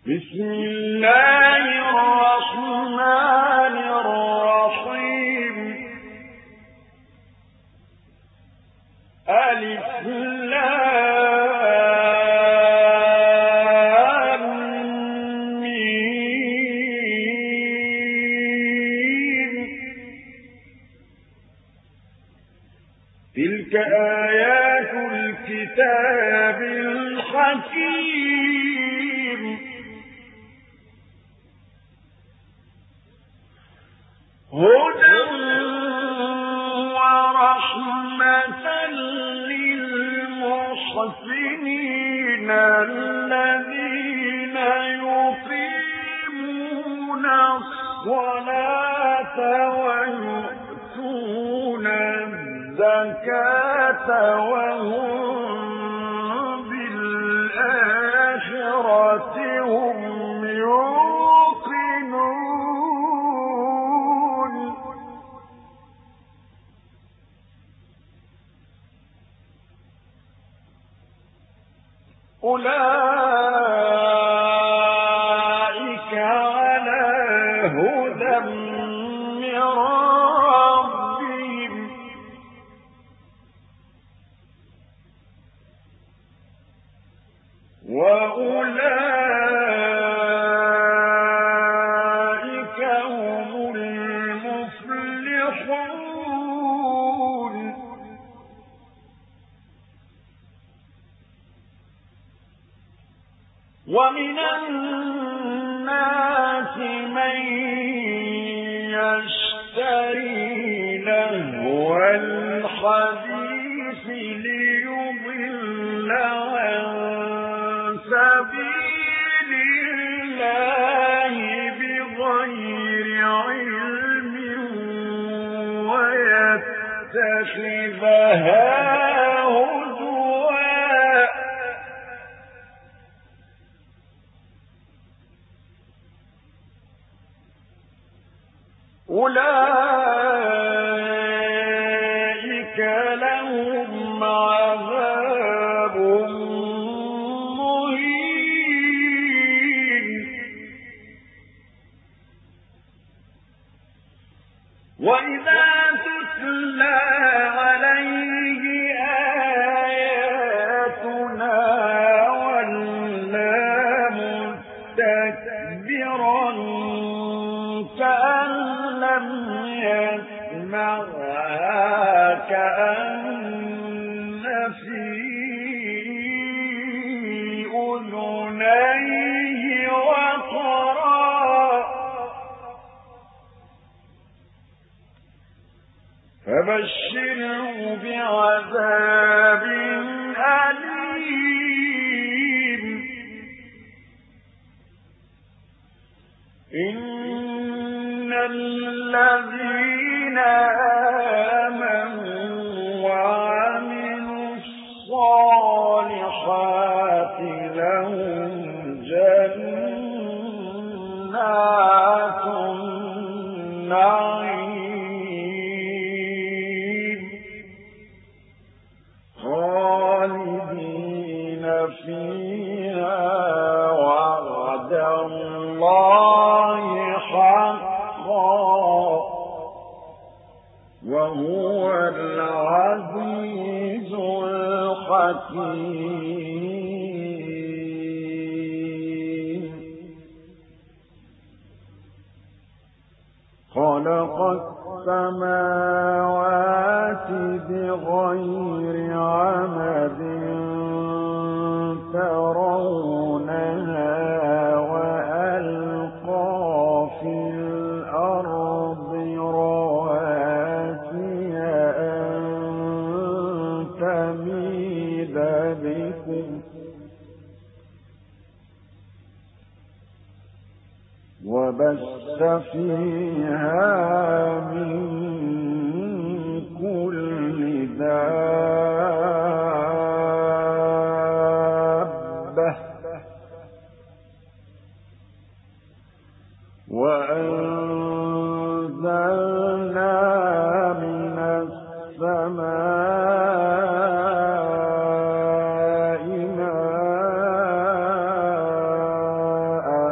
بسم الله الرحمن الرحيم. ألف لام ميم. تلك آيات الكتاب الحكيم. هدى ورحمة للمحسنين الذين يقيمون الصلاة ويؤتون الزكاة وهم بالآخرة هم يوقنون. أولئك على هدى من ربهم وأولئك هم المفلحون. ومن الناس من يشتري لهو الحديث ليضل عن سبيل الله بغير علم ويتخذها أولئك لهم عذاب مهين. وإذا تتلى عليه آياتنا ولى مستكبرا كأن لم يسمعها كأن في أذنيه وقرا. فبشره بعذاب أليم. إن الذين آمنوا وعملوا الصالحات لهم جنات النعيم خالدين فيها وعد الله حقا وهو العزيز الحكيم. خلق السماوات بغير عمد ترونها وألقى في الأرض رواسي أن تميد بكم وبث فيها من كل دابة وأنزلنا من السماء ماء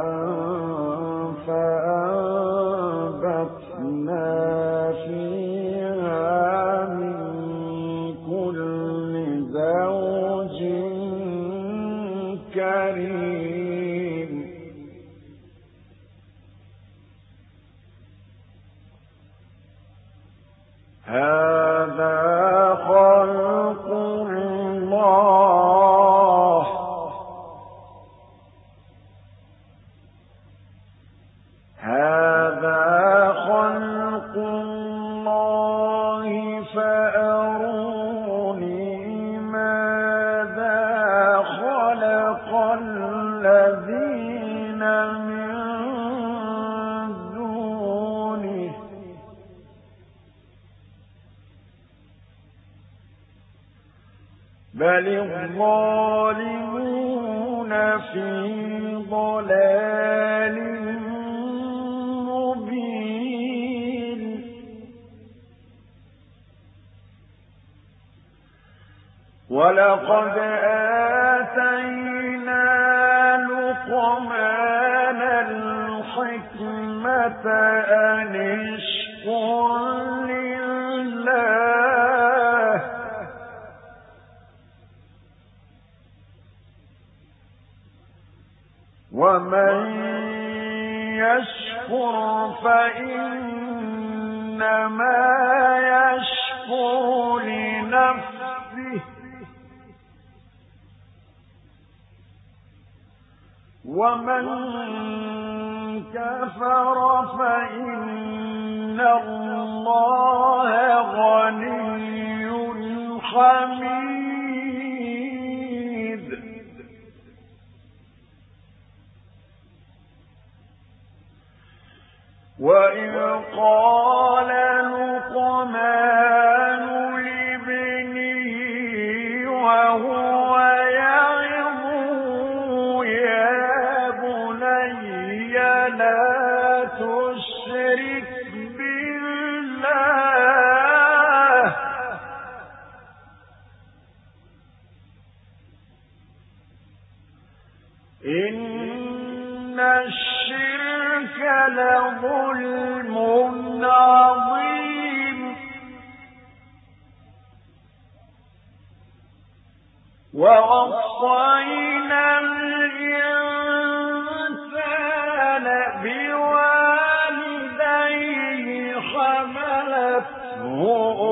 بل الظالمون في ضلال مبين ولقد آتينا لقمان الحكمة أن اشكر لله ومن يشكر فإنما يشكر لنفسه ومن كفر فإن الله غني حميد وإذ قال لقمان لابنه وهو يعظه يا بني لا تشرك بالله إن الشرك لظلم عظيم ووصينا الإنسان بوالديه حملته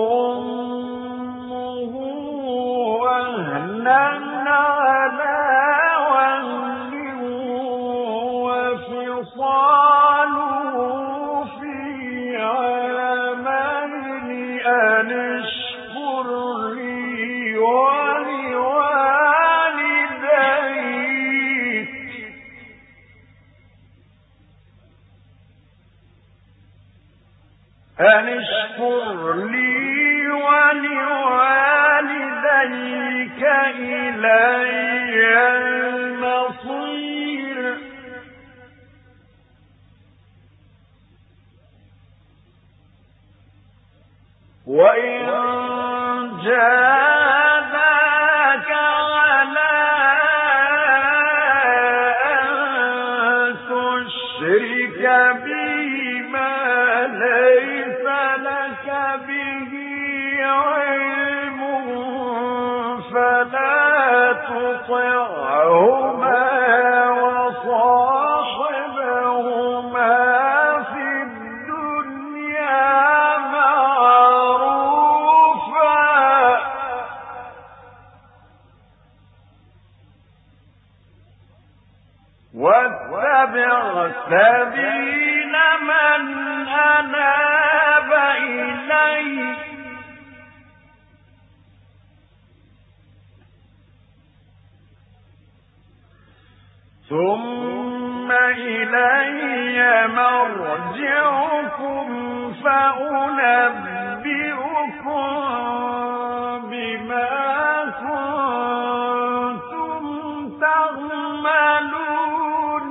أمه وهنا على وهن وفصاله في عامين أن اشكر لي ولوالديك إلي المصير وإن جاهداك على أن تشرك بي ما ليس لك به علم فلا تطعهما وصاحبهما في الدنيا معروفا واتبع سبيل من أناب إلي ثم إلي مرجعكم فأنبئكم بما كنتم تعملون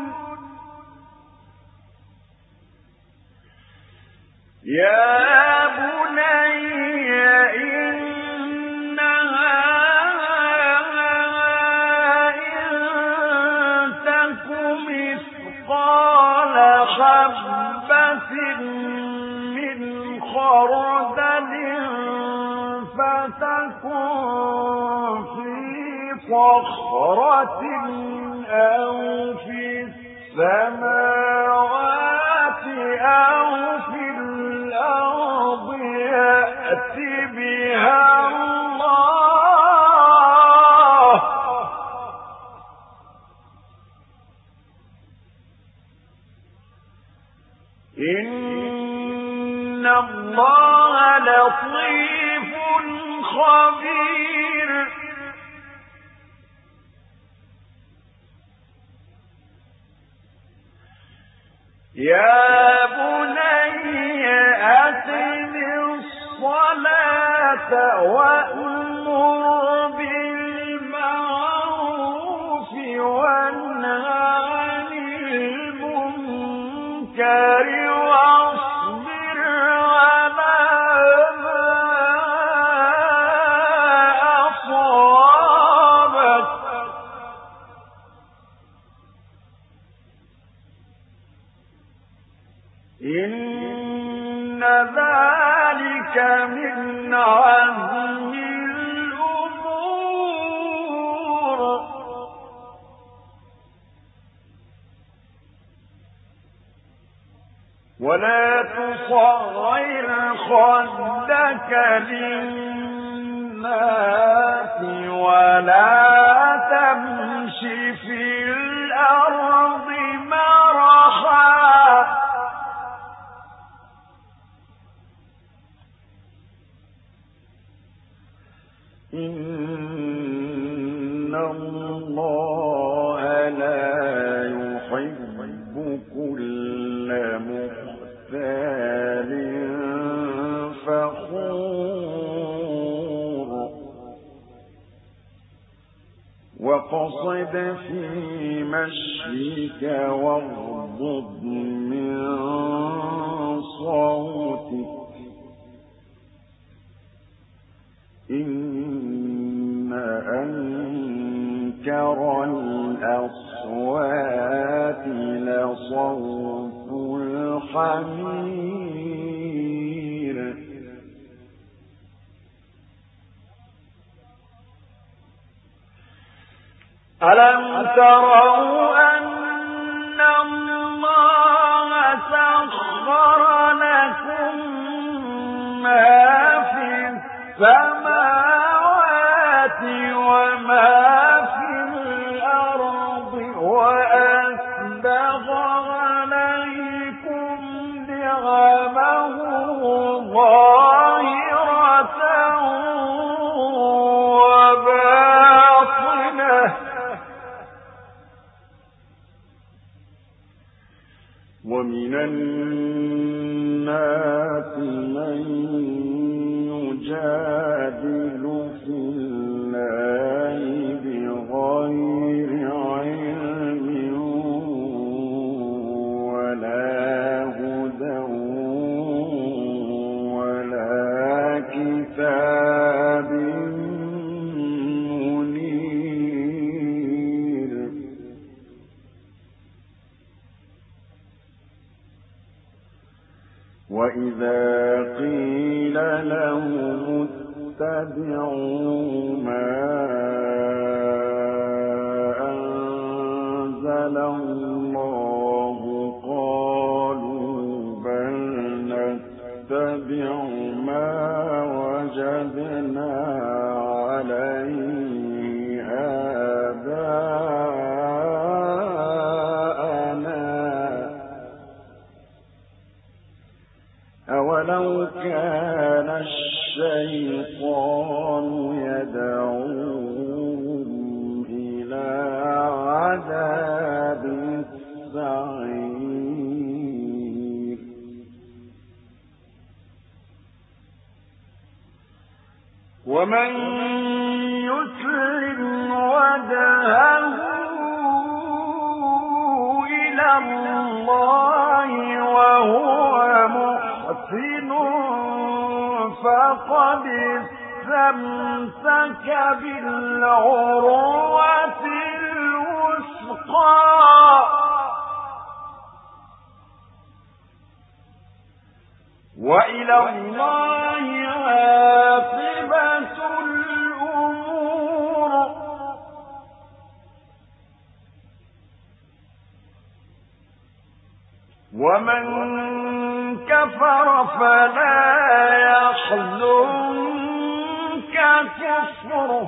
يا بني إنها إن تك مثقال حبة من خردل فتكن في صخرة أو في السماوات أو في الأرض يأت بها الله إن الله لطيف خبير يا بني أقم الصلاة وأمر بالمعروف واصبر على ما أصابك إن ذلك من عزم الأمور ولا تصغر خدك للناس ولا تمش في الأرض مرحا إن الله لا يحب كل مختال فخور واقصد في مشيك واغضض من صوتك إن أنكر الأصوات لصوت الحمير ألم تروا أن الله سخر لكم ما في السماوات وما في الأرض وأسبغ عليكم نعمه ظاهرة وباطنة ومن الناس من يجادل في الله بغير علم ولا هدى ولا كتاب منير وإذا قيل لهم اتبعوا ما أنزل الله قالوا بل نتبع ما وجدنا عليه آباءنا أولو كان الشيطان يدعوهم إلى عذاب السعير ومن يسلم وجهه إلى الله وهو محسن فقد استمسك بالعروة الوثقى وإلى الله عاقبة الأمور ومن كفر فلا يحزنك كفره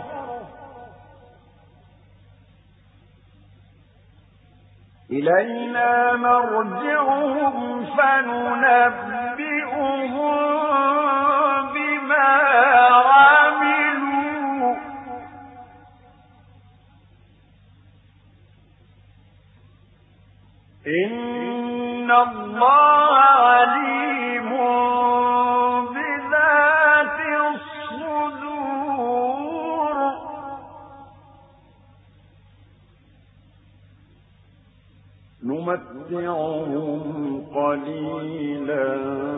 إلينا مرجعهم فننبئهم بما عملوا إن الله عليم بذات الصدور نمتعهم نمتعهم قليلا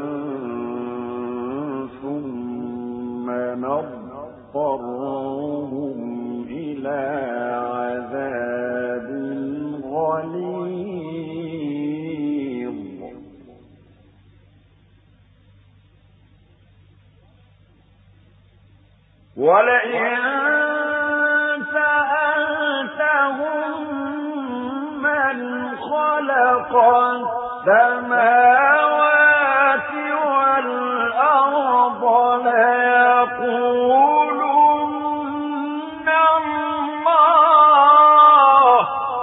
ثم نضطرهم إلى عذاب غليظ ولئن سألتهم من خلق السماوات والأرض ليقولن الله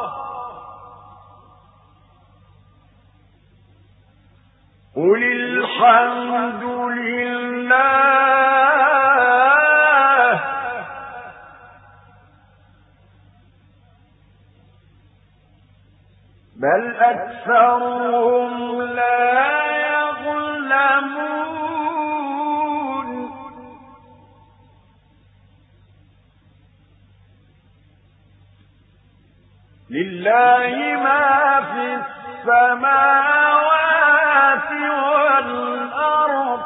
قل الحمد لله بل أكثرهم لا يظلمون لله ما في السماوات والأرض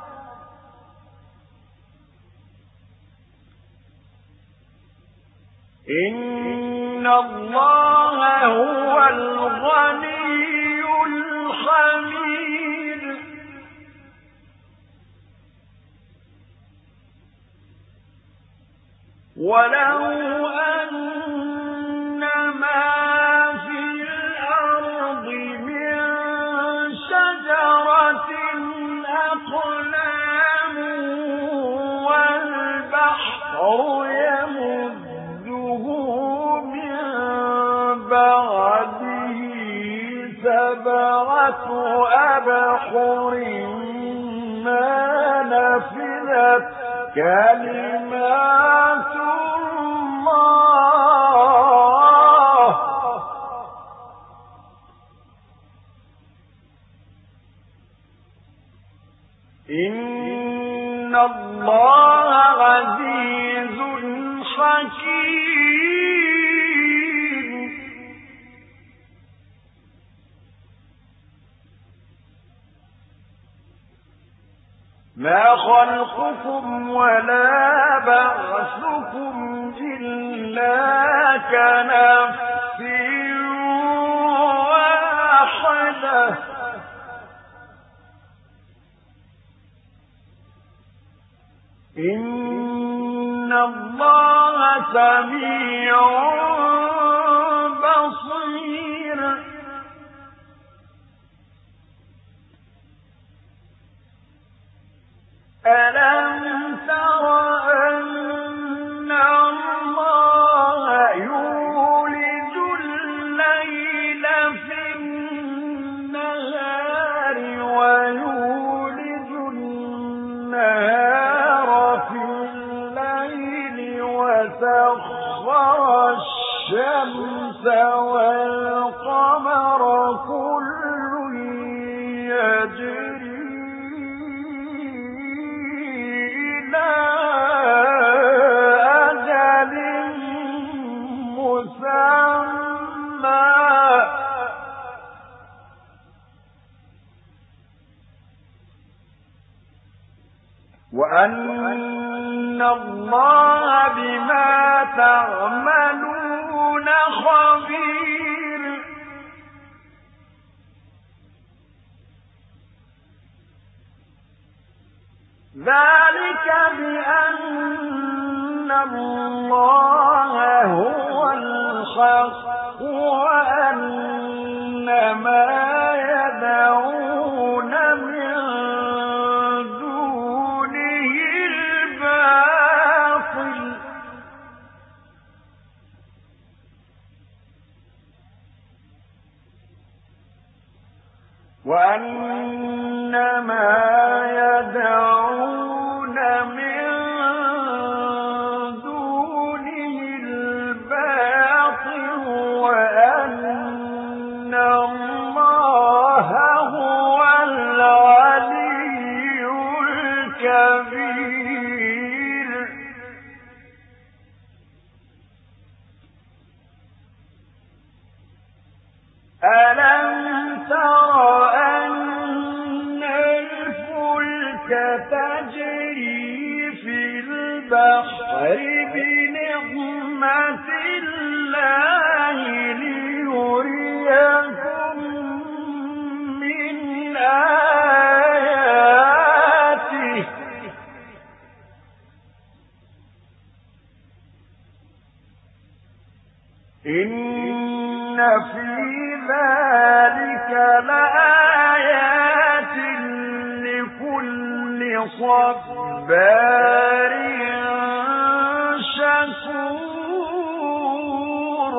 إن الله هو الغني الحميد ولو أن ما في الأرض من شجرة أقلام والبحر يمده من بعده سبعة أبحر ما نفذت كلمات الله إن الله عزيز حكيم ما خلقكم ولا بعثكم إلا كنفس واحدة إن الله سميع بصير ألم تر أن الله يولج الليل في النهار ويولج النهار في الليل وسخر الشمس والقمر كل يجري أجل مسمى وأن الله بما تعملون خبير ذلك بأن الله هو الحق وأن ما يدعون من دونه الباطل وأن ما يدعون من دونه الباطل وأن الله هو العلي الكبير ألا تر أن الفلك تجري في البحر بنعمة الله ليريكم من آياته إن في ذلك لآيات لكل صبار شكور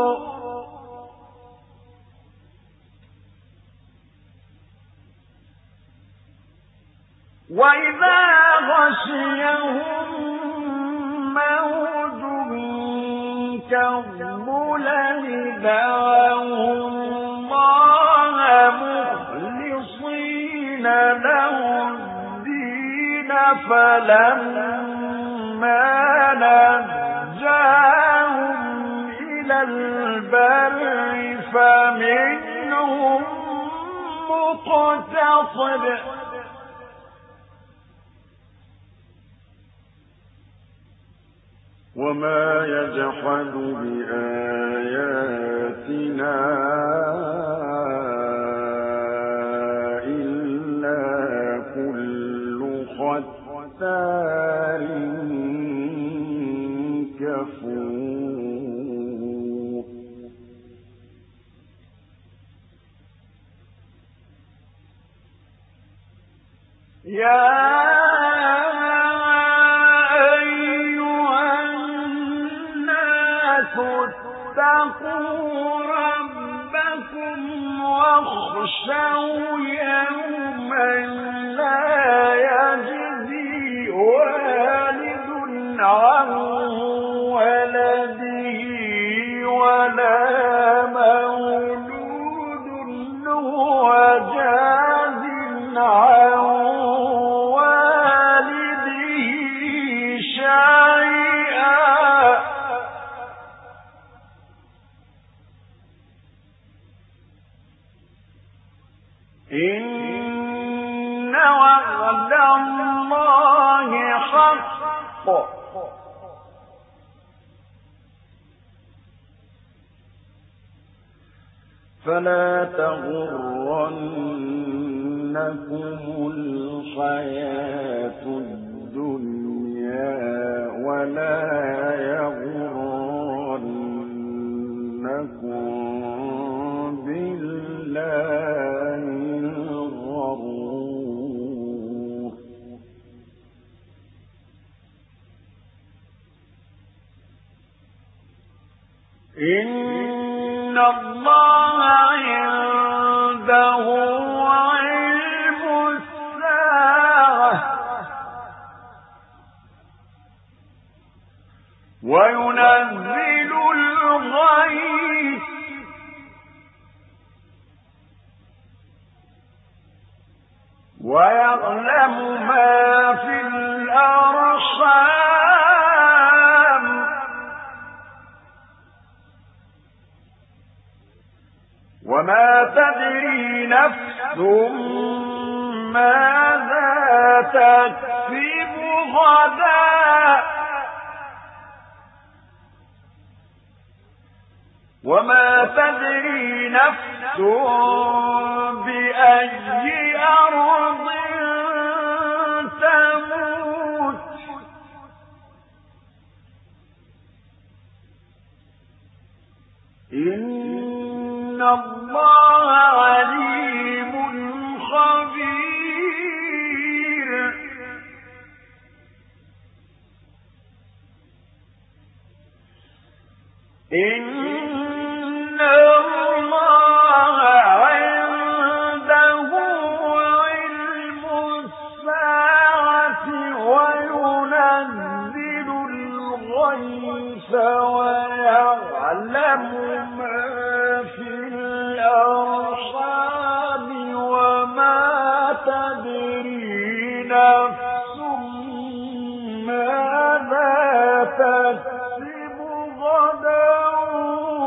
وإذا غشيهم موج كالظلل دعوا الله مخلصين له الدين فلما نجاهم إلى البر فمنهم مقتصد وما يجحد بآياتنا إلا كل ختار كفور يا اتقوا ربكم واخشوا يوما لا يجزي والد عن ولده ولا مولود هو جاز عن والده شيئا إن وعد الله حق فلا تغرنكم الحياة الدنيا ولا يغرنكم بالله الغرور إن الله عنده علم الساعة وينزل الغيث ويعلم ما في الأرحام وما تدري نفس ماذا تكسب غدا وما تدري نفس بأي أرض تموت إن الله عليم خبير إن الله عنده علم الساعة وينزل الغيث ويعلم ما في الأرحام وما تدري نفس ماذا تكسب غدا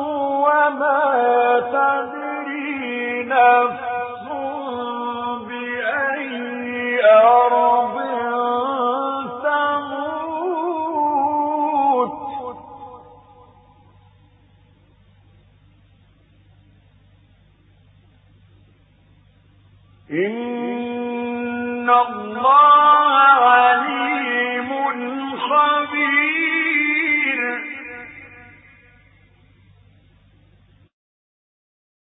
إن الله عليم خبير.